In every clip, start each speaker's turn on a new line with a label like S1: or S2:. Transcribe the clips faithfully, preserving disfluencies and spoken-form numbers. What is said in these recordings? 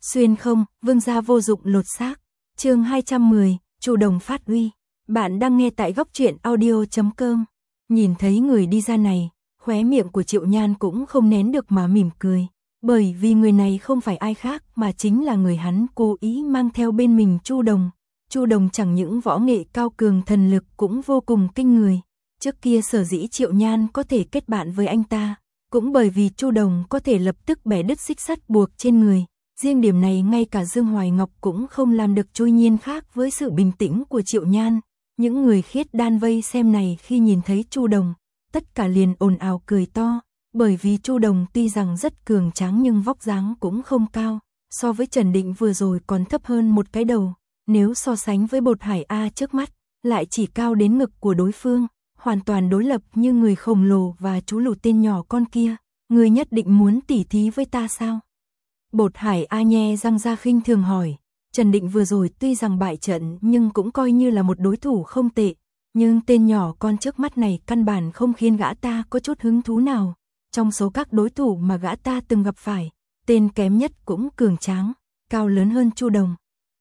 S1: Xuyên không, vương gia vô dụng lột xác. Chương hai trăm mười, Chu Đồng phát uy. Bạn đang nghe tại góc truyện audio chấm com. Nhìn thấy người đi ra này, khóe miệng của Triệu Nhan cũng không nén được mà mỉm cười, bởi vì người này không phải ai khác mà chính là người hắn cố ý mang theo bên mình, Chu Đồng. Chu Đồng chẳng những võ nghệ cao cường, thần lực cũng vô cùng kinh người. Trước kia sở dĩ Triệu Nhan có thể kết bạn với anh ta, cũng bởi vì Chu Đồng có thể lập tức bẻ đứt xích sắt buộc trên người. Riêng điểm này ngay cả Dương Hoài Ngọc cũng không làm được, trôi nhiên khác với sự bình tĩnh của Triệu Nhan. Những người khiết đan vây xem này khi nhìn thấy Chu Đồng, tất cả liền ồn ào cười to, bởi vì Chu Đồng tuy rằng rất cường tráng nhưng vóc dáng cũng không cao, so với Trần Định vừa rồi còn thấp hơn một cái đầu, nếu so sánh với Bột Hải A trước mắt, lại chỉ cao đến ngực của đối phương, hoàn toàn đối lập như người khổng lồ và chú lù tên nhỏ con kia. Người nhất định muốn tỉ thí với ta sao? Bột Hải A nhe răng ra khinh thường hỏi. Trần Định vừa rồi tuy rằng bại trận nhưng cũng coi như là một đối thủ không tệ, nhưng tên nhỏ con trước mắt này căn bản không khiến gã ta có chút hứng thú nào. Trong số các đối thủ mà gã ta từng gặp phải, tên kém nhất cũng cường tráng, cao lớn hơn Chu Đồng.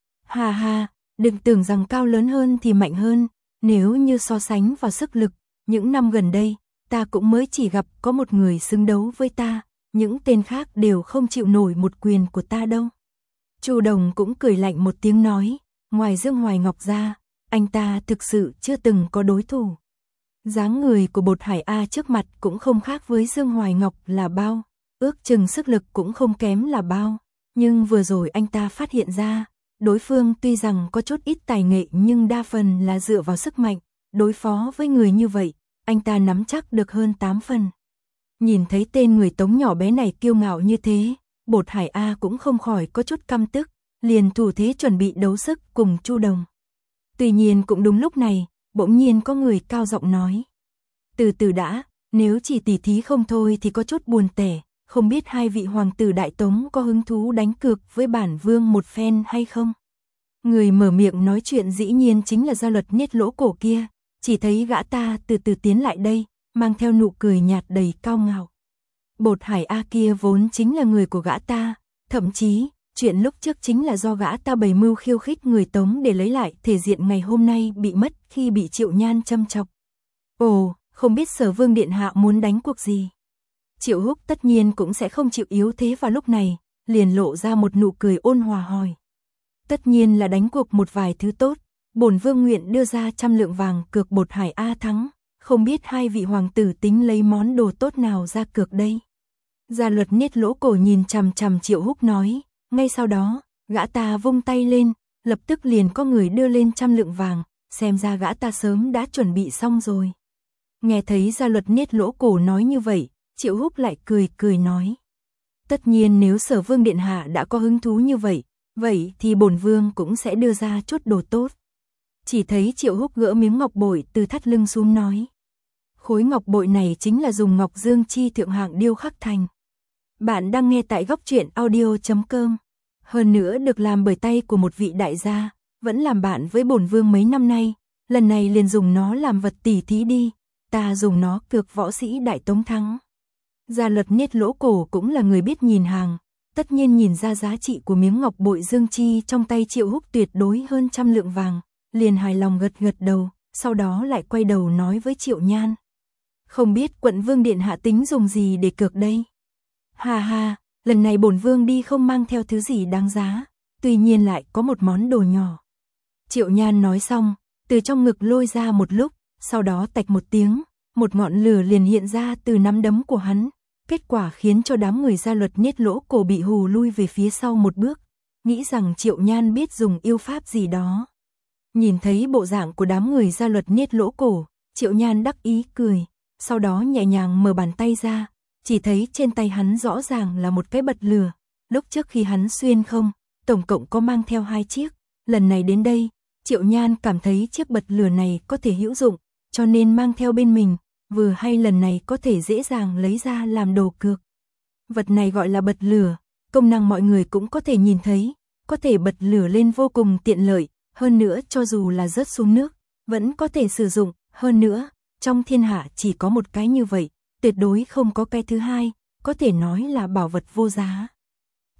S1: Hà hà, đừng tưởng rằng cao lớn hơn thì mạnh hơn, nếu như so sánh vào sức lực, những năm gần đây, ta cũng mới chỉ gặp có một người xứng đấu với ta, những tên khác đều không chịu nổi một quyền của ta đâu. Chu Đồng cũng cười lạnh một tiếng nói, ngoài Dương Hoài Ngọc ra, anh ta thực sự chưa từng có đối thủ. Dáng người của Bột Hải A trước mặt cũng không khác với Dương Hoài Ngọc là bao, ước chừng sức lực cũng không kém là bao, nhưng vừa rồi anh ta phát hiện ra, đối phương tuy rằng có chút ít tài nghệ nhưng đa phần là dựa vào sức mạnh, đối phó với người như vậy, anh ta nắm chắc được hơn tám phần. Nhìn thấy tên người Tống nhỏ bé này kiêu ngạo như thế, Bột Hải A cũng không khỏi có chút căm tức, liền thủ thế chuẩn bị đấu sức cùng Chu Đồng. Tuy nhiên cũng đúng lúc này, bỗng nhiên có người cao giọng nói. Từ từ đã, nếu chỉ tỉ thí không thôi thì có chút buồn tẻ, không biết hai vị hoàng tử Đại Tống có hứng thú đánh cược với bản vương một phen hay không? Người mở miệng nói chuyện dĩ nhiên chính là Gia Luật Niết Lỗ Cổ kia, chỉ thấy gã ta từ từ tiến lại đây, mang theo nụ cười nhạt đầy cao ngạo. Bột Hải A kia vốn chính là người của gã ta, thậm chí, chuyện lúc trước chính là do gã ta bày mưu khiêu khích người Tống để lấy lại thể diện ngày hôm nay bị mất khi bị Triệu Nhan châm chọc. Ồ, không biết Sở Vương Điện Hạ muốn đánh cuộc gì? Triệu Húc tất nhiên cũng sẽ không chịu yếu thế vào lúc này, liền lộ ra một nụ cười ôn hòa hỏi. Tất nhiên là đánh cuộc một vài thứ tốt, bổn vương nguyện đưa ra trăm lượng vàng cược Bột Hải A thắng, không biết hai vị hoàng tử tính lấy món đồ tốt nào ra cược đây? Gia Luật Niết Lỗ Cổ nhìn chằm chằm Triệu Húc nói, ngay sau đó, gã ta vung tay lên, lập tức liền có người đưa lên trăm lượng vàng, xem ra gã ta sớm đã chuẩn bị xong rồi. Nghe thấy Gia Luật Niết Lỗ Cổ nói như vậy, Triệu Húc lại cười cười nói. Tất nhiên nếu Sở Vương Điện Hạ đã có hứng thú như vậy, vậy thì bổn vương cũng sẽ đưa ra chút đồ tốt. Chỉ thấy Triệu Húc gỡ miếng ngọc bội từ thắt lưng xuống nói. Khối ngọc bội này chính là dùng ngọc dương chi thượng hạng điêu khắc thành. Bạn đang nghe tại góc truyện audio chấm com. Hơn nữa được làm bởi tay của một vị đại gia, vẫn làm bạn với bổn vương mấy năm nay, lần này liền dùng nó làm vật tỉ thí đi, ta dùng nó cược võ sĩ Đại Tống thắng. Gia Luật Niết Lỗ Cổ cũng là người biết nhìn hàng, tất nhiên nhìn ra giá trị của miếng ngọc bội dương chi trong tay Triệu Húc tuyệt đối hơn trăm lượng vàng, liền hài lòng gật gật đầu, sau đó lại quay đầu nói với Triệu Nhan. Không biết quận vương điện hạ tính dùng gì để cược đây? Hà hà, lần này bổn vương đi không mang theo thứ gì đáng giá, tuy nhiên lại có một món đồ nhỏ. Triệu Nhan nói xong, từ trong ngực lôi ra một lúc, sau đó tạch một tiếng, một ngọn lửa liền hiện ra từ nắm đấm của hắn, kết quả khiến cho đám người Gia Luật Niết Lỗ Cổ bị hù lui về phía sau một bước, nghĩ rằng Triệu Nhan biết dùng yêu pháp gì đó. Nhìn thấy bộ dạng của đám người Gia Luật Niết Lỗ Cổ, Triệu Nhan đắc ý cười, sau đó nhẹ nhàng mở bàn tay ra, chỉ thấy trên tay hắn rõ ràng là một cái bật lửa, lúc trước khi hắn xuyên không, tổng cộng có mang theo hai chiếc, lần này đến đây, Triệu Nhan cảm thấy chiếc bật lửa này có thể hữu dụng, cho nên mang theo bên mình, vừa hay lần này có thể dễ dàng lấy ra làm đồ cược. Vật này gọi là bật lửa, công năng mọi người cũng có thể nhìn thấy, có thể bật lửa lên vô cùng tiện lợi, hơn nữa cho dù là rớt xuống nước, vẫn có thể sử dụng, hơn nữa, trong thiên hạ chỉ có một cái như vậy, tuyệt đối không có cái thứ hai, có thể nói là bảo vật vô giá.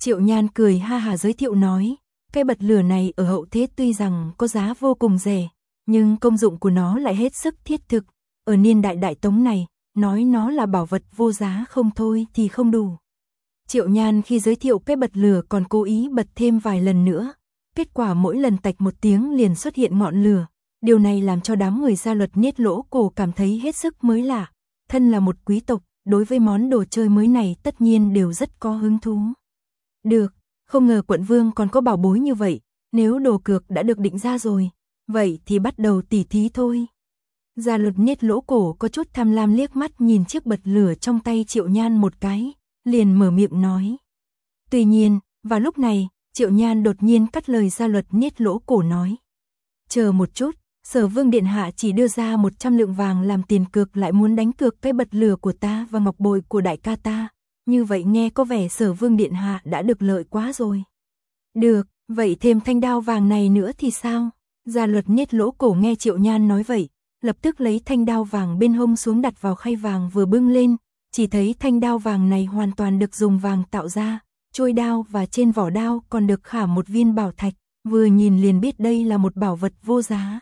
S1: Triệu Nhan cười ha hà giới thiệu nói, cây bật lửa này ở hậu thế tuy rằng có giá vô cùng rẻ, nhưng công dụng của nó lại hết sức thiết thực. Ở niên đại Đại Tống này, nói nó là bảo vật vô giá không thôi thì không đủ. Triệu Nhan khi giới thiệu cây bật lửa còn cố ý bật thêm vài lần nữa. Kết quả mỗi lần tạch một tiếng liền xuất hiện ngọn lửa. Điều này làm cho đám người gia luật Niết Lỗ Cổ cảm thấy hết sức mới lạ. Thân là một quý tộc, đối với món đồ chơi mới này tất nhiên đều rất có hứng thú. Được, không ngờ quận vương còn có bảo bối như vậy. Nếu đồ cược đã được định ra rồi, vậy thì bắt đầu tỉ thí thôi. Gia luật Niết Lỗ Cổ có chút tham lam liếc mắt nhìn chiếc bật lửa trong tay Triệu Nhan một cái, liền mở miệng nói. Tuy nhiên, vào lúc này, Triệu Nhan đột nhiên cắt lời gia luật Niết Lỗ Cổ nói. Chờ một chút, Sở Vương Điện Hạ chỉ đưa ra một trăm lượng vàng làm tiền cược lại muốn đánh cược cái bật lửa của ta và ngọc bội của đại ca ta. Như vậy nghe có vẻ Sở Vương Điện Hạ đã được lợi quá rồi. Được, vậy thêm thanh đao vàng này nữa thì sao? Gia luật Niết Lỗ Cổ nghe Triệu Nhan nói vậy, lập tức lấy thanh đao vàng bên hông xuống đặt vào khay vàng vừa bưng lên, chỉ thấy thanh đao vàng này hoàn toàn được dùng vàng tạo ra, trôi đao và trên vỏ đao còn được khảm một viên bảo thạch, vừa nhìn liền biết đây là một bảo vật vô giá.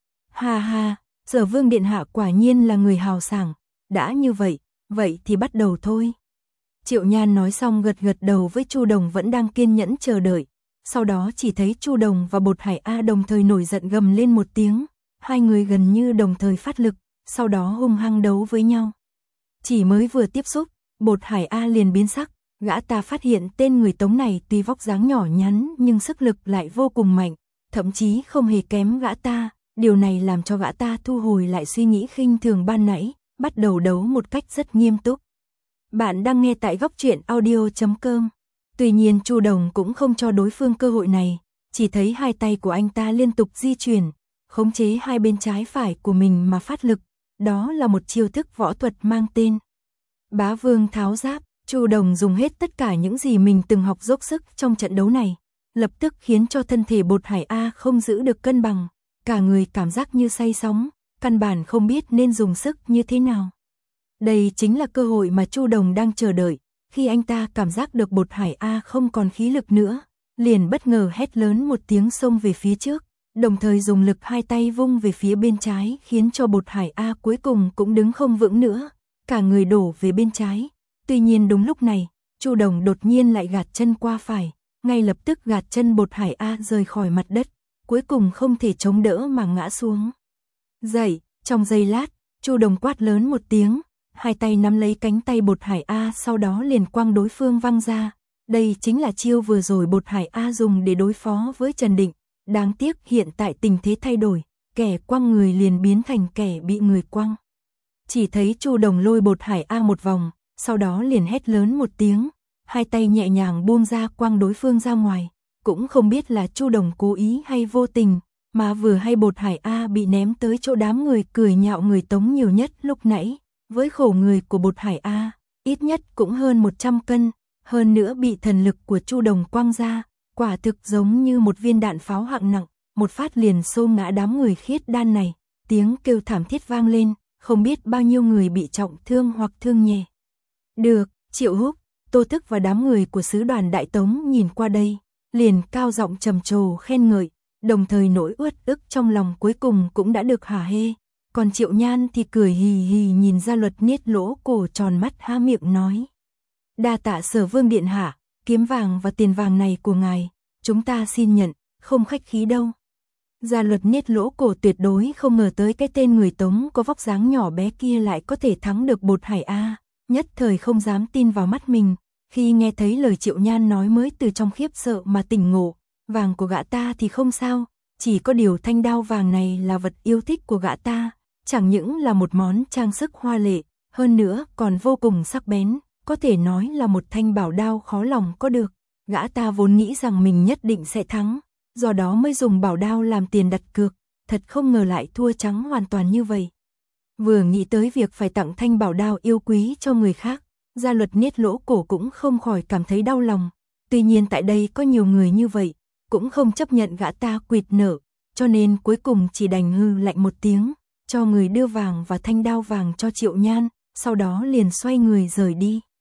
S1: Ha ha, Sở Vương Điện Hạ quả nhiên là người hào sảng, đã như vậy, vậy thì bắt đầu thôi. Triệu Nhan nói xong gật gật đầu với Chu Đồng vẫn đang kiên nhẫn chờ đợi, sau đó chỉ thấy Chu Đồng và Bột Hải A đồng thời nổi giận gầm lên một tiếng, hai người gần như đồng thời phát lực, sau đó hung hăng đấu với nhau. Chỉ mới vừa tiếp xúc, Bột Hải A liền biến sắc, gã ta phát hiện tên người Tống này tuy vóc dáng nhỏ nhắn nhưng sức lực lại vô cùng mạnh, thậm chí không hề kém gã ta, điều này làm cho gã ta thu hồi lại suy nghĩ khinh thường ban nãy, bắt đầu đấu một cách rất nghiêm túc. Bạn đang nghe tại góc truyện audio chấm com. Tuy nhiên Chu Đồng cũng không cho đối phương cơ hội này, chỉ thấy hai tay của anh ta liên tục di chuyển, khống chế hai bên trái phải của mình mà phát lực, đó là một chiêu thức võ thuật mang tên Bá Vương Tháo Giáp. Chu Đồng dùng hết tất cả những gì mình từng học dốc sức trong trận đấu này, lập tức khiến cho thân thể Bột Hải A không giữ được cân bằng, cả người cảm giác như say sóng, căn bản không biết nên dùng sức như thế nào. Đây chính là cơ hội mà Chu Đồng đang chờ đợi, khi anh ta cảm giác được Bột Hải A không còn khí lực nữa, liền bất ngờ hét lớn một tiếng xông về phía trước, đồng thời dùng lực hai tay vung về phía bên trái khiến cho Bột Hải A cuối cùng cũng đứng không vững nữa, cả người đổ về bên trái. Tuy nhiên đúng lúc này, Chu Đồng đột nhiên lại gạt chân qua phải, ngay lập tức gạt chân Bột Hải A rời khỏi mặt đất, cuối cùng không thể chống đỡ mà ngã xuống. Dậy, trong giây lát, Chu Đồng quát lớn một tiếng, hai tay nắm lấy cánh tay Bột Hải A sau đó liền quăng đối phương văng ra. Đây chính là chiêu vừa rồi Bột Hải A dùng để đối phó với Trần Định. Đáng tiếc hiện tại tình thế thay đổi, kẻ quăng người liền biến thành kẻ bị người quăng. Chỉ thấy Chu Đồng lôi Bột Hải A một vòng, sau đó liền hét lớn một tiếng, hai tay nhẹ nhàng buông ra quăng đối phương ra ngoài, cũng không biết là Chu Đồng cố ý hay vô tình, mà vừa hay Bột Hải A bị ném tới chỗ đám người cười nhạo người Tống nhiều nhất lúc nãy, với khổ người của Bột Hải A, ít nhất cũng hơn một trăm cân, hơn nữa bị thần lực của Chu Đồng quăng ra, quả thực giống như một viên đạn pháo hạng nặng, một phát liền xô ngã đám người khiết đan này, tiếng kêu thảm thiết vang lên, không biết bao nhiêu người bị trọng thương hoặc thương nhẹ. Được, Triệu Húc, Tô Thức và đám người của sứ đoàn Đại Tống nhìn qua đây, liền cao giọng trầm trồ khen ngợi, đồng thời nỗi uất ức trong lòng cuối cùng cũng đã được hả hê. Còn Triệu Nhan thì cười hì hì nhìn Gia luật Niết Lỗ Cổ tròn mắt há miệng nói. Đa tạ Sở Vương Điện Hạ, kiếm vàng và tiền vàng này của ngài, chúng ta xin nhận, không khách khí đâu. Gia luật Niết Lỗ Cổ tuyệt đối không ngờ tới cái tên người Tống có vóc dáng nhỏ bé kia lại có thể thắng được Bột Hải A, nhất thời không dám tin vào mắt mình, khi nghe thấy lời Triệu Nhan nói mới từ trong khiếp sợ mà tỉnh ngộ, vàng của gã ta thì không sao, chỉ có điều thanh đao vàng này là vật yêu thích của gã ta, chẳng những là một món trang sức hoa lệ, hơn nữa còn vô cùng sắc bén, có thể nói là một thanh bảo đao khó lòng có được, gã ta vốn nghĩ rằng mình nhất định sẽ thắng, do đó mới dùng bảo đao làm tiền đặt cược, thật không ngờ lại thua trắng hoàn toàn như vậy. Vừa nghĩ tới việc phải tặng thanh bảo đao yêu quý cho người khác, Gia luật Niết Lỗ Cổ cũng không khỏi cảm thấy đau lòng, tuy nhiên tại đây có nhiều người như vậy, cũng không chấp nhận gã ta quỵt nợ, cho nên cuối cùng chỉ đành hư lạnh một tiếng, cho người đưa vàng và thanh đao vàng cho Triệu Nhan, sau đó liền xoay người rời đi.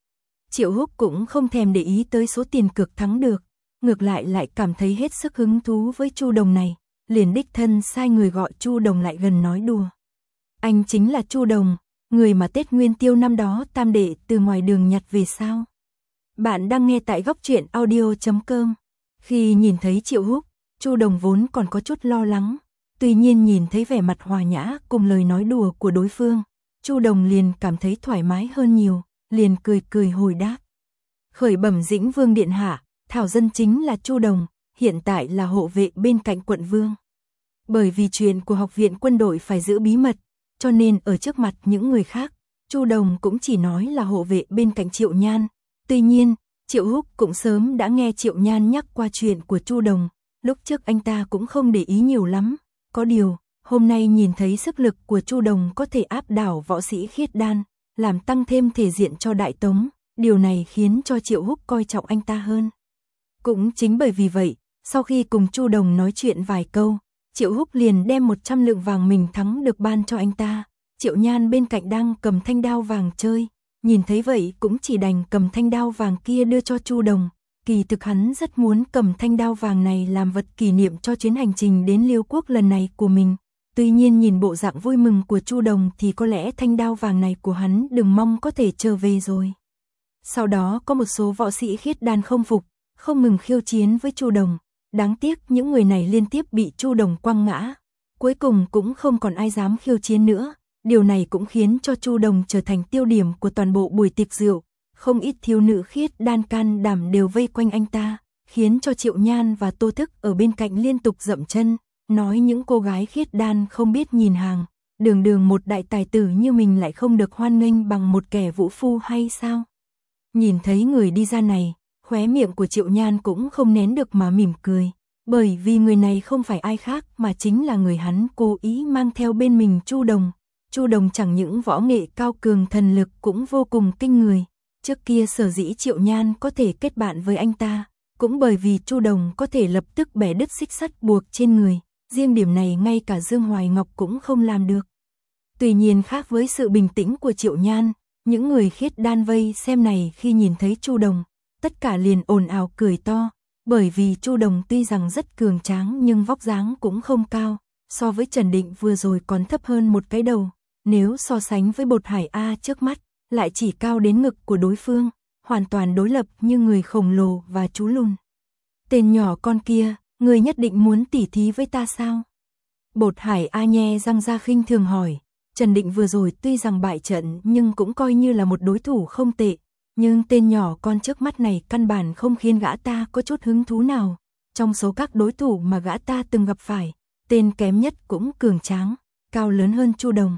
S1: Triệu Húc cũng không thèm để ý tới số tiền cược thắng được, ngược lại lại cảm thấy hết sức hứng thú với Chu Đồng này, liền đích thân sai người gọi Chu Đồng lại gần nói đùa. Anh chính là Chu Đồng, người mà Tết Nguyên Tiêu năm đó Tam đệ từ ngoài đường nhặt về sao? Bạn đang nghe tại góc truyện audio chấm com. Khi nhìn thấy Triệu Húc, Chu Đồng vốn còn có chút lo lắng, tuy nhiên nhìn thấy vẻ mặt hòa nhã cùng lời nói đùa của đối phương, Chu Đồng liền cảm thấy thoải mái hơn nhiều, liền cười cười hồi đáp. Khởi bẩm Dĩnh Vương điện hạ, Thảo dân chính là Chu Đồng, hiện tại là hộ vệ bên cạnh quận vương. Bởi vì chuyện của học viện quân đội phải giữ bí mật, cho nên ở trước mặt những người khác, Chu Đồng cũng chỉ nói là hộ vệ bên cạnh Triệu Nhan. Tuy nhiên, Triệu Húc cũng sớm đã nghe Triệu Nhan nhắc qua chuyện của Chu Đồng, lúc trước anh ta cũng không để ý nhiều lắm, có điều, hôm nay nhìn thấy sức lực của Chu Đồng có thể áp đảo võ sĩ khiết đan, làm tăng thêm thể diện cho Đại Tống, điều này khiến cho Triệu Húc coi trọng anh ta hơn. Cũng chính bởi vì vậy, sau khi cùng Chu Đồng nói chuyện vài câu, Triệu Húc liền đem một trăm lượng vàng mình thắng được ban cho anh ta. Triệu Nhan bên cạnh đang cầm thanh đao vàng chơi, nhìn thấy vậy cũng chỉ đành cầm thanh đao vàng kia đưa cho Chu Đồng. Kỳ thực hắn rất muốn cầm thanh đao vàng này làm vật kỷ niệm cho chuyến hành trình đến Liêu Quốc lần này của mình. Tuy nhiên nhìn bộ dạng vui mừng của Chu Đồng thì có lẽ thanh đao vàng này của hắn đừng mong có thể trở về rồi. Sau đó có một số võ sĩ khiết đan không phục, không ngừng khiêu chiến với Chu Đồng. Đáng tiếc những người này liên tiếp bị Chu Đồng quăng ngã. Cuối cùng cũng không còn ai dám khiêu chiến nữa. Điều này cũng khiến cho Chu Đồng trở thành tiêu điểm của toàn bộ buổi tiệc rượu. Không ít thiếu nữ khiết đan can đảm đều vây quanh anh ta, khiến cho Triệu Nhan và Tô Thức ở bên cạnh liên tục dậm chân, nói những cô gái khiết đan không biết nhìn hàng, đường đường một đại tài tử như mình lại không được hoan nghênh bằng một kẻ vũ phu hay sao? Nhìn thấy người đi ra này, khóe miệng của Triệu Nhan cũng không nén được mà mỉm cười, bởi vì người này không phải ai khác mà chính là người hắn cố ý mang theo bên mình Chu Đồng. Chu Đồng chẳng những võ nghệ cao cường thần lực cũng vô cùng kinh người. Trước kia sở dĩ Triệu Nhan có thể kết bạn với anh ta, cũng bởi vì Chu Đồng có thể lập tức bẻ đứt xích sắt buộc trên người, riêng điểm này ngay cả Dương Hoài Ngọc cũng không làm được. Tuy nhiên khác với sự bình tĩnh của Triệu Nhan, những người khiết đan vây xem này khi nhìn thấy Chu Đồng, tất cả liền ồn ào cười to, bởi vì Chu Đồng tuy rằng rất cường tráng nhưng vóc dáng cũng không cao, so với Trần Định vừa rồi còn thấp hơn một cái đầu, nếu so sánh với Bột Hải A trước mắt, lại chỉ cao đến ngực của đối phương, hoàn toàn đối lập như người khổng lồ và chú lùn. Tên nhỏ con kia, người nhất định muốn tỉ thí với ta sao? Bột Hải A nhe răng ra khinh thường hỏi. Trần Định vừa rồi tuy rằng bại trận nhưng cũng coi như là một đối thủ không tệ, nhưng tên nhỏ con trước mắt này căn bản không khiến gã ta có chút hứng thú nào. Trong số các đối thủ mà gã ta từng gặp phải, tên kém nhất cũng cường tráng, cao lớn hơn Chu Đồng.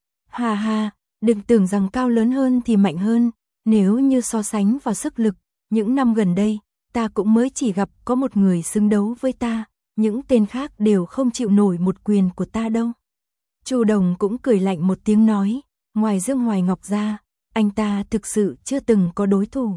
S1: Ha ha, đừng tưởng rằng cao lớn hơn thì mạnh hơn, nếu như so sánh vào sức lực, những năm gần đây, ta cũng mới chỉ gặp có một người xứng đấu với ta, những tên khác đều không chịu nổi một quyền của ta đâu. Chu Đồng cũng cười lạnh một tiếng nói, ngoài Dương Hoài Ngọc ra, anh ta thực sự chưa từng có đối thủ.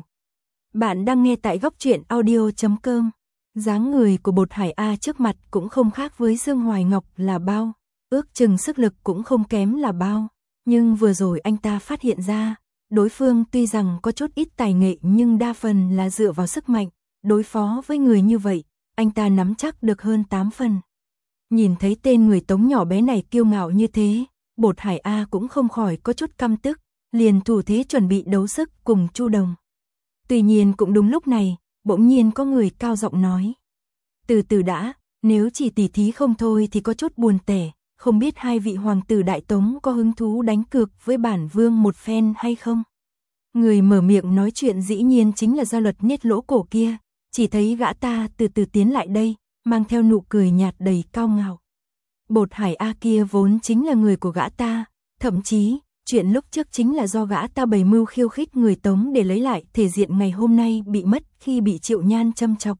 S1: Bạn đang nghe tại góc truyện audio chấm com. Dáng người của Bột Hải A trước mặt cũng không khác với Dương Hoài Ngọc là bao, ước chừng sức lực cũng không kém là bao. Nhưng vừa rồi anh ta phát hiện ra, đối phương tuy rằng có chút ít tài nghệ nhưng đa phần là dựa vào sức mạnh, đối phó với người như vậy, anh ta nắm chắc được hơn tám phần. Nhìn thấy tên người Tống nhỏ bé này kiêu ngạo như thế, Bột Hải A cũng không khỏi có chút căm tức, liền thủ thế chuẩn bị đấu sức cùng Chu Đồng. Tuy nhiên cũng đúng lúc này, bỗng nhiên có người cao giọng nói. Từ từ đã, nếu chỉ tỉ thí không thôi thì có chút buồn tẻ, không biết hai vị hoàng tử Đại Tống có hứng thú đánh cược với bản vương một phen hay không? Người mở miệng nói chuyện dĩ nhiên chính là Gia Luật Niết Lỗ Cổ kia, chỉ thấy gã ta từ từ tiến lại đây, mang theo nụ cười nhạt đầy cao ngạo. Bột Hải A kia vốn chính là người của gã ta, thậm chí, chuyện lúc trước chính là do gã ta bày mưu khiêu khích người Tống để lấy lại thể diện ngày hôm nay bị mất khi bị Triệu Nhan châm chọc.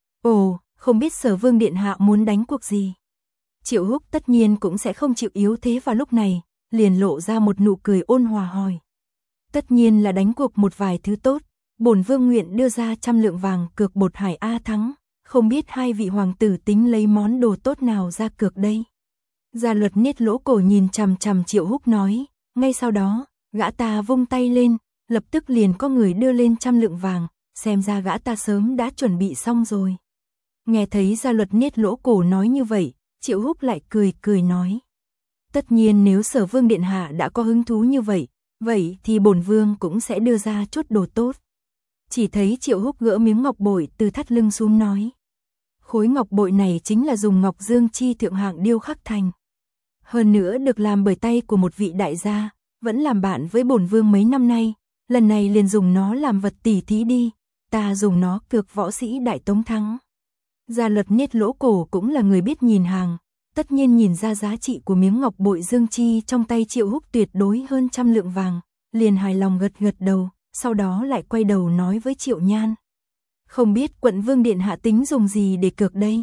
S1: Ồ, không biết Sở Vương điện hạ muốn đánh cuộc gì? Triệu Húc tất nhiên cũng sẽ không chịu yếu thế vào lúc này, liền lộ ra một nụ cười ôn hòa hỏi. Tất nhiên là đánh cuộc một vài thứ tốt, bổn vương nguyện đưa ra trăm lượng vàng cược Bột Hải A thắng, không biết hai vị hoàng tử tính lấy món đồ tốt nào ra cược đây? Gia Luật Niết Lỗ Cổ nhìn chằm chằm Triệu Húc nói, ngay sau đó, gã ta vung tay lên, lập tức liền có người đưa lên trăm lượng vàng, xem ra gã ta sớm đã chuẩn bị xong rồi. Nghe thấy Gia Luật Niết Lỗ Cổ nói như vậy, Triệu Húc lại cười cười nói. Tất nhiên nếu Sở Vương Điện Hạ đã có hứng thú như vậy, vậy thì bổn Vương cũng sẽ đưa ra chút đồ tốt. Chỉ thấy Triệu Húc gỡ miếng ngọc bội từ thắt lưng xuống nói. Khối ngọc bội này chính là dùng ngọc dương chi thượng hạng điêu khắc thành. Hơn nữa được làm bởi tay của một vị đại gia, vẫn làm bạn với bổn Vương mấy năm nay, lần này liền dùng nó làm vật tỉ thí đi, ta dùng nó cược võ sĩ Đại Tống thắng. Gia Luật Niết Lỗ Cổ cũng là người biết nhìn hàng, tất nhiên nhìn ra giá trị của miếng ngọc bội dương chi trong tay Triệu Húc tuyệt đối hơn trăm lượng vàng, liền hài lòng gật gật đầu, sau đó lại quay đầu nói với Triệu Nhan. Không biết Quận Vương Điện Hạ tính dùng gì để cược đây?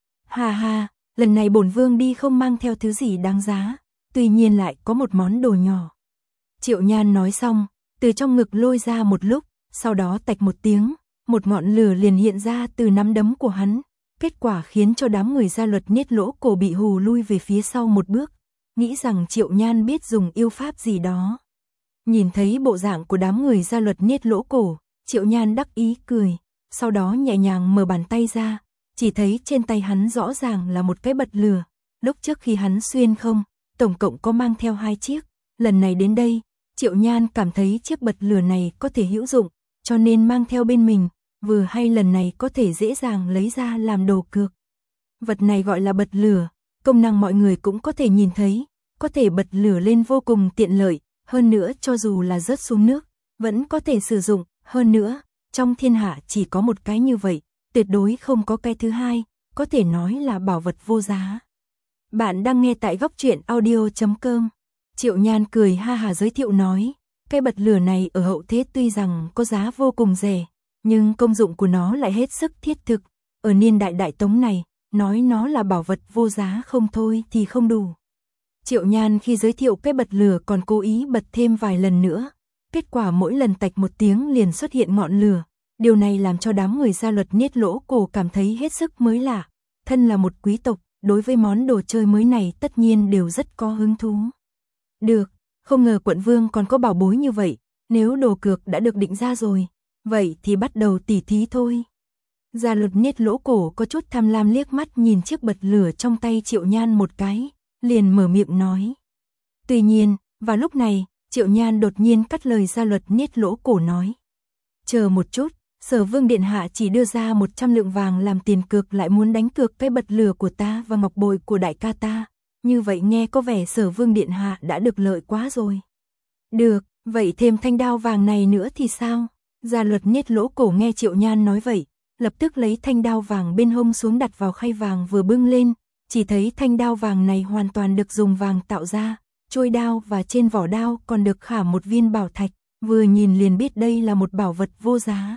S1: Ha ha, lần này bổn Vương đi không mang theo thứ gì đáng giá, tuy nhiên lại có một món đồ nhỏ. Triệu Nhan nói xong, từ trong ngực lôi ra một lúc, sau đó tạch một tiếng, một ngọn lửa liền hiện ra từ nắm đấm của hắn. Kết quả khiến cho đám người Gia Luật Niết Lỗ Cổ bị hù lui về phía sau một bước, nghĩ rằng Triệu Nhan biết dùng yêu pháp gì đó. Nhìn thấy bộ dạng của đám người Gia Luật Niết Lỗ Cổ, Triệu Nhan đắc ý cười, sau đó nhẹ nhàng mở bàn tay ra, chỉ thấy trên tay hắn rõ ràng là một cái bật lửa. Lúc trước khi hắn xuyên không, tổng cộng có mang theo hai chiếc, lần này đến đây, Triệu Nhan cảm thấy chiếc bật lửa này có thể hữu dụng, cho nên mang theo bên mình. Vừa hay lần này có thể dễ dàng lấy ra làm đồ cược. Vật này gọi là bật lửa, công năng mọi người cũng có thể nhìn thấy, có thể bật lửa lên vô cùng tiện lợi, hơn nữa cho dù là rớt xuống nước, vẫn có thể sử dụng, hơn nữa, trong thiên hạ chỉ có một cái như vậy, tuyệt đối không có cái thứ hai, có thể nói là bảo vật vô giá. Bạn đang nghe tại góc truyện audio chấm com. Triệu Nhan cười ha hà giới thiệu nói, cái bật lửa này ở hậu thế tuy rằng có giá vô cùng rẻ, nhưng công dụng của nó lại hết sức thiết thực, ở niên đại Đại Tống này, nói nó là bảo vật vô giá không thôi thì không đủ. Triệu Nhan khi giới thiệu cái bật lửa còn cố ý bật thêm vài lần nữa, kết quả mỗi lần tạch một tiếng liền xuất hiện ngọn lửa, điều này làm cho đám người Gia Luật Niết Lỗ Cổ cảm thấy hết sức mới lạ, thân là một quý tộc, đối với món đồ chơi mới này tất nhiên đều rất có hứng thú. Được, không ngờ quận vương còn có bảo bối như vậy, nếu đồ cược đã được định ra rồi, vậy thì bắt đầu tỉ thí thôi. Gia Luật Niết Lỗ Cổ có chút tham lam liếc mắt nhìn chiếc bật lửa trong tay Triệu Nhan một cái, liền mở miệng nói. Tuy nhiên, vào lúc này, Triệu Nhan đột nhiên cắt lời Gia Luật Niết Lỗ Cổ nói. Chờ một chút, Sở Vương Điện Hạ chỉ đưa ra một trăm lượng vàng làm tiền cược lại muốn đánh cược cái bật lửa của ta và ngọc bội của đại ca ta, như vậy nghe có vẻ Sở Vương Điện Hạ đã được lợi quá rồi. Được, vậy thêm thanh đao vàng này nữa thì sao? Gia Luật Niết Lỗ Cổ nghe Triệu Nhan nói vậy, lập tức lấy thanh đao vàng bên hông xuống đặt vào khay vàng vừa bưng lên, chỉ thấy thanh đao vàng này hoàn toàn được dùng vàng tạo ra, trôi đao và trên vỏ đao còn được khảm một viên bảo thạch, vừa nhìn liền biết đây là một bảo vật vô giá.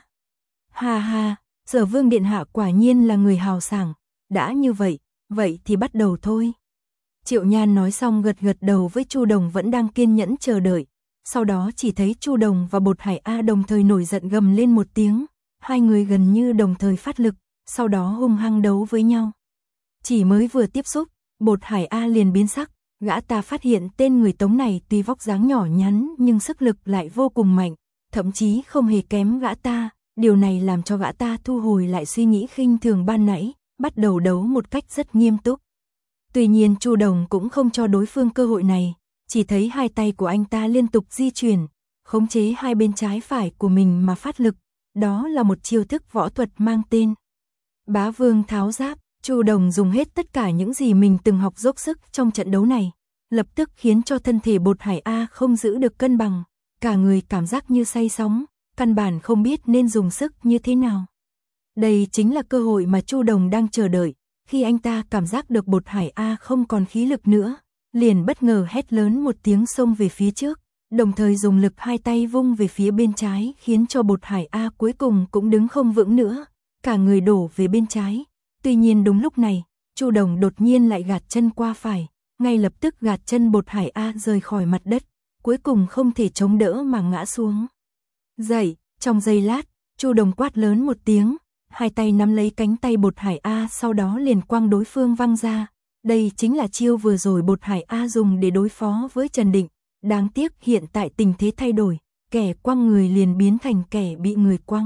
S1: Ha ha, Sở Vương Điện Hạ quả nhiên là người hào sảng, đã như vậy, vậy thì bắt đầu thôi. Triệu Nhan nói xong gật gật đầu với Chu Đồng vẫn đang kiên nhẫn chờ đợi. Sau đó chỉ thấy Chu Đồng và Bột Hải A đồng thời nổi giận gầm lên một tiếng, hai người gần như đồng thời phát lực, sau đó hung hăng đấu với nhau. Chỉ mới vừa tiếp xúc, Bột Hải A liền biến sắc, gã ta phát hiện tên người Tống này tuy vóc dáng nhỏ nhắn nhưng sức lực lại vô cùng mạnh, thậm chí không hề kém gã ta, điều này làm cho gã ta thu hồi lại suy nghĩ khinh thường ban nãy, bắt đầu đấu một cách rất nghiêm túc. Tuy nhiên Chu Đồng cũng không cho đối phương cơ hội này. Chỉ thấy hai tay của anh ta liên tục di chuyển, khống chế hai bên trái phải của mình mà phát lực, đó là một chiêu thức võ thuật mang tên Bá Vương Tháo Giáp. Chu Đồng dùng hết tất cả những gì mình từng học dốc sức trong trận đấu này, lập tức khiến cho thân thể Bột Hải A không giữ được cân bằng, cả người cảm giác như say sóng, căn bản không biết nên dùng sức như thế nào. Đây chính là cơ hội mà Chu Đồng đang chờ đợi, khi anh ta cảm giác được Bột Hải A không còn khí lực nữa, liền bất ngờ hét lớn một tiếng xông về phía trước, đồng thời dùng lực hai tay vung về phía bên trái khiến cho Bột Hải A cuối cùng cũng đứng không vững nữa, cả người đổ về bên trái. Tuy nhiên đúng lúc này, Chu Đồng đột nhiên lại gạt chân qua phải, ngay lập tức gạt chân Bột Hải A rời khỏi mặt đất, cuối cùng không thể chống đỡ mà ngã xuống. Dậy, trong giây lát, Chu Đồng quát lớn một tiếng, hai tay nắm lấy cánh tay Bột Hải A sau đó liền quăng đối phương văng ra. Đây chính là chiêu vừa rồi Bột Hải A dùng để đối phó với Trần Định, đáng tiếc hiện tại tình thế thay đổi, kẻ quăng người liền biến thành kẻ bị người quăng.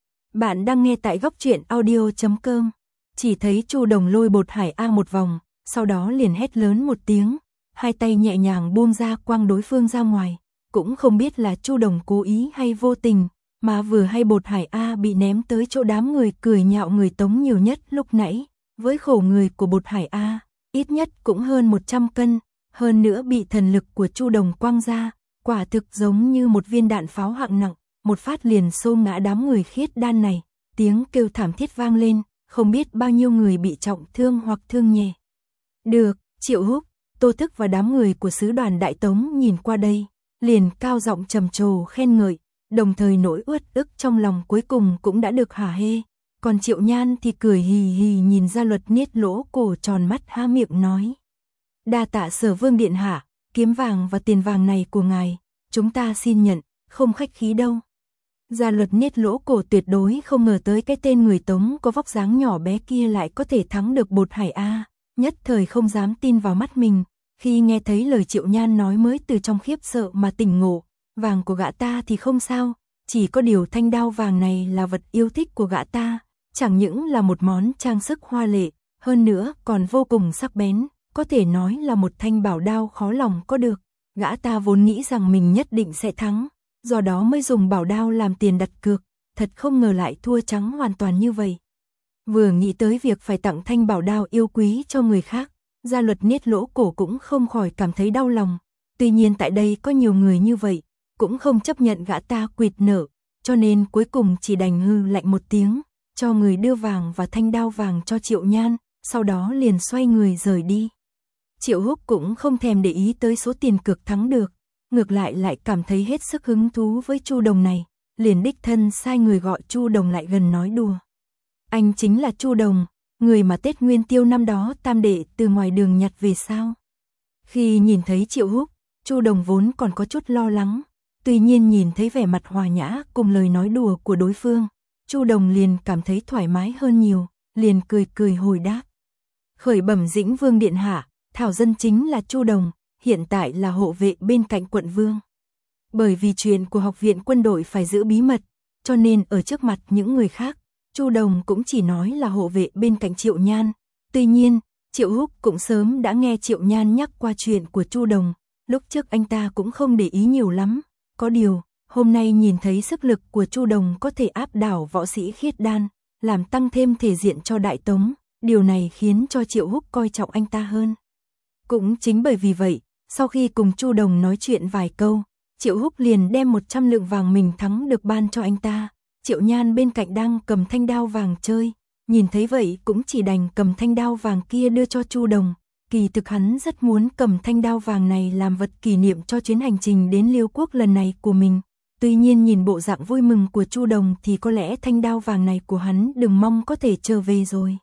S1: Bạn đang nghe tại góc truyện audio chấm com. Chỉ thấy Chu Đồng lôi Bột Hải A một vòng, sau đó liền hét lớn một tiếng, hai tay nhẹ nhàng buông ra quăng đối phương ra ngoài, cũng không biết là Chu Đồng cố ý hay vô tình, mà vừa hay Bột Hải A bị ném tới chỗ đám người cười nhạo người Tống nhiều nhất lúc nãy, với khổ người của Bột Hải A, ít nhất cũng hơn một trăm cân, hơn nữa bị thần lực của Chu Đồng quăng ra, quả thực giống như một viên đạn pháo hạng nặng, một phát liền xô ngã đám người khiết đan này, tiếng kêu thảm thiết vang lên, không biết bao nhiêu người bị trọng thương hoặc thương nhẹ. Được, Triệu Húc, Tô Thức và đám người của sứ đoàn Đại Tống nhìn qua đây, liền cao giọng trầm trồ khen ngợi, đồng thời nỗi uất ức trong lòng cuối cùng cũng đã được hả hê. Còn Triệu Nhan thì cười hì hì nhìn Gia Luật Niết lỗ cổ tròn mắt há miệng nói. Đa tạ Sở Vương Điện hạ, kiếm vàng và tiền vàng này của ngài, chúng ta xin nhận, không khách khí đâu. Gia Luật Niết lỗ cổ tuyệt đối không ngờ tới cái tên người Tống có vóc dáng nhỏ bé kia lại có thể thắng được Bột Hải A, nhất thời không dám tin vào mắt mình, khi nghe thấy lời Triệu Nhan nói mới từ trong khiếp sợ mà tỉnh ngộ, vàng của gã ta thì không sao, chỉ có điều thanh đao vàng này là vật yêu thích của gã ta, chẳng những là một món trang sức hoa lệ, hơn nữa còn vô cùng sắc bén, có thể nói là một thanh bảo đao khó lòng có được. Gã ta vốn nghĩ rằng mình nhất định sẽ thắng, do đó mới dùng bảo đao làm tiền đặt cược, thật không ngờ lại thua trắng hoàn toàn như vậy. Vừa nghĩ tới việc phải tặng thanh bảo đao yêu quý cho người khác, Gia Luật Niết lỗ cổ cũng không khỏi cảm thấy đau lòng, tuy nhiên tại đây có nhiều người như vậy, cũng không chấp nhận gã ta quỵt nợ, cho nên cuối cùng chỉ đành hư lạnh một tiếng, cho người đưa vàng và thanh đao vàng cho Triệu Nhan, sau đó liền xoay người rời đi. Triệu Húc cũng không thèm để ý tới số tiền cược thắng được, ngược lại lại cảm thấy hết sức hứng thú với Chu Đồng này, liền đích thân sai người gọi Chu Đồng lại gần nói đùa. Anh chính là Chu Đồng, người mà Tết Nguyên Tiêu năm đó tam đệ từ ngoài đường nhặt về sao? Khi nhìn thấy Triệu Húc, Chu Đồng vốn còn có chút lo lắng, tuy nhiên nhìn thấy vẻ mặt hòa nhã cùng lời nói đùa của đối phương, Chu Đồng liền cảm thấy thoải mái hơn nhiều, liền cười cười hồi đáp. Khởi bẩm Dĩnh Vương điện hạ, Thảo dân chính là Chu Đồng, hiện tại là hộ vệ bên cạnh quận vương. Bởi vì chuyện của học viện quân đội phải giữ bí mật, cho nên ở trước mặt những người khác, Chu Đồng cũng chỉ nói là hộ vệ bên cạnh Triệu Nhan. Tuy nhiên, Triệu Húc cũng sớm đã nghe Triệu Nhan nhắc qua chuyện của Chu Đồng, lúc trước anh ta cũng không để ý nhiều lắm, có điều, hôm nay nhìn thấy sức lực của Chu Đồng có thể áp đảo võ sĩ khiết đan, làm tăng thêm thể diện cho Đại Tống, điều này khiến cho Triệu Húc coi trọng anh ta hơn. Cũng chính bởi vì vậy, sau khi cùng Chu Đồng nói chuyện vài câu, Triệu Húc liền đem một trăm lượng vàng mình thắng được ban cho anh ta. Triệu Nhan bên cạnh đang cầm thanh đao vàng chơi, nhìn thấy vậy cũng chỉ đành cầm thanh đao vàng kia đưa cho Chu Đồng. Kỳ thực hắn rất muốn cầm thanh đao vàng này làm vật kỷ niệm cho chuyến hành trình đến Liêu Quốc lần này của mình. Tuy nhiên nhìn bộ dạng vui mừng của Chu Đồng thì có lẽ thanh đao vàng này của hắn đừng mong có thể trở về rồi.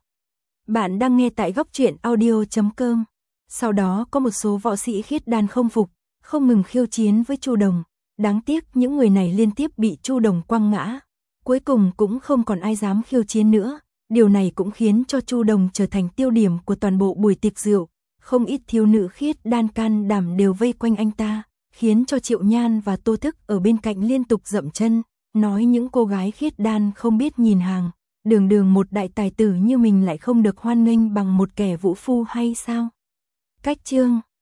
S1: Bạn đang nghe tại góc truyện audio chấm com. Sau đó có một số võ sĩ khiết đan không phục, không ngừng khiêu chiến với Chu Đồng. Đáng tiếc những người này liên tiếp bị Chu Đồng quăng ngã. Cuối cùng cũng không còn ai dám khiêu chiến nữa. Điều này cũng khiến cho Chu Đồng trở thành tiêu điểm của toàn bộ buổi tiệc rượu. Không ít thiếu nữ khiết đan can đảm đều vây quanh anh ta, khiến cho Triệu Nhan và Tô Thức ở bên cạnh liên tục dậm chân, nói những cô gái khiết đan không biết nhìn hàng. Đường đường một đại tài tử như mình lại không được hoan nghênh bằng một kẻ vũ phu hay sao? Cách chương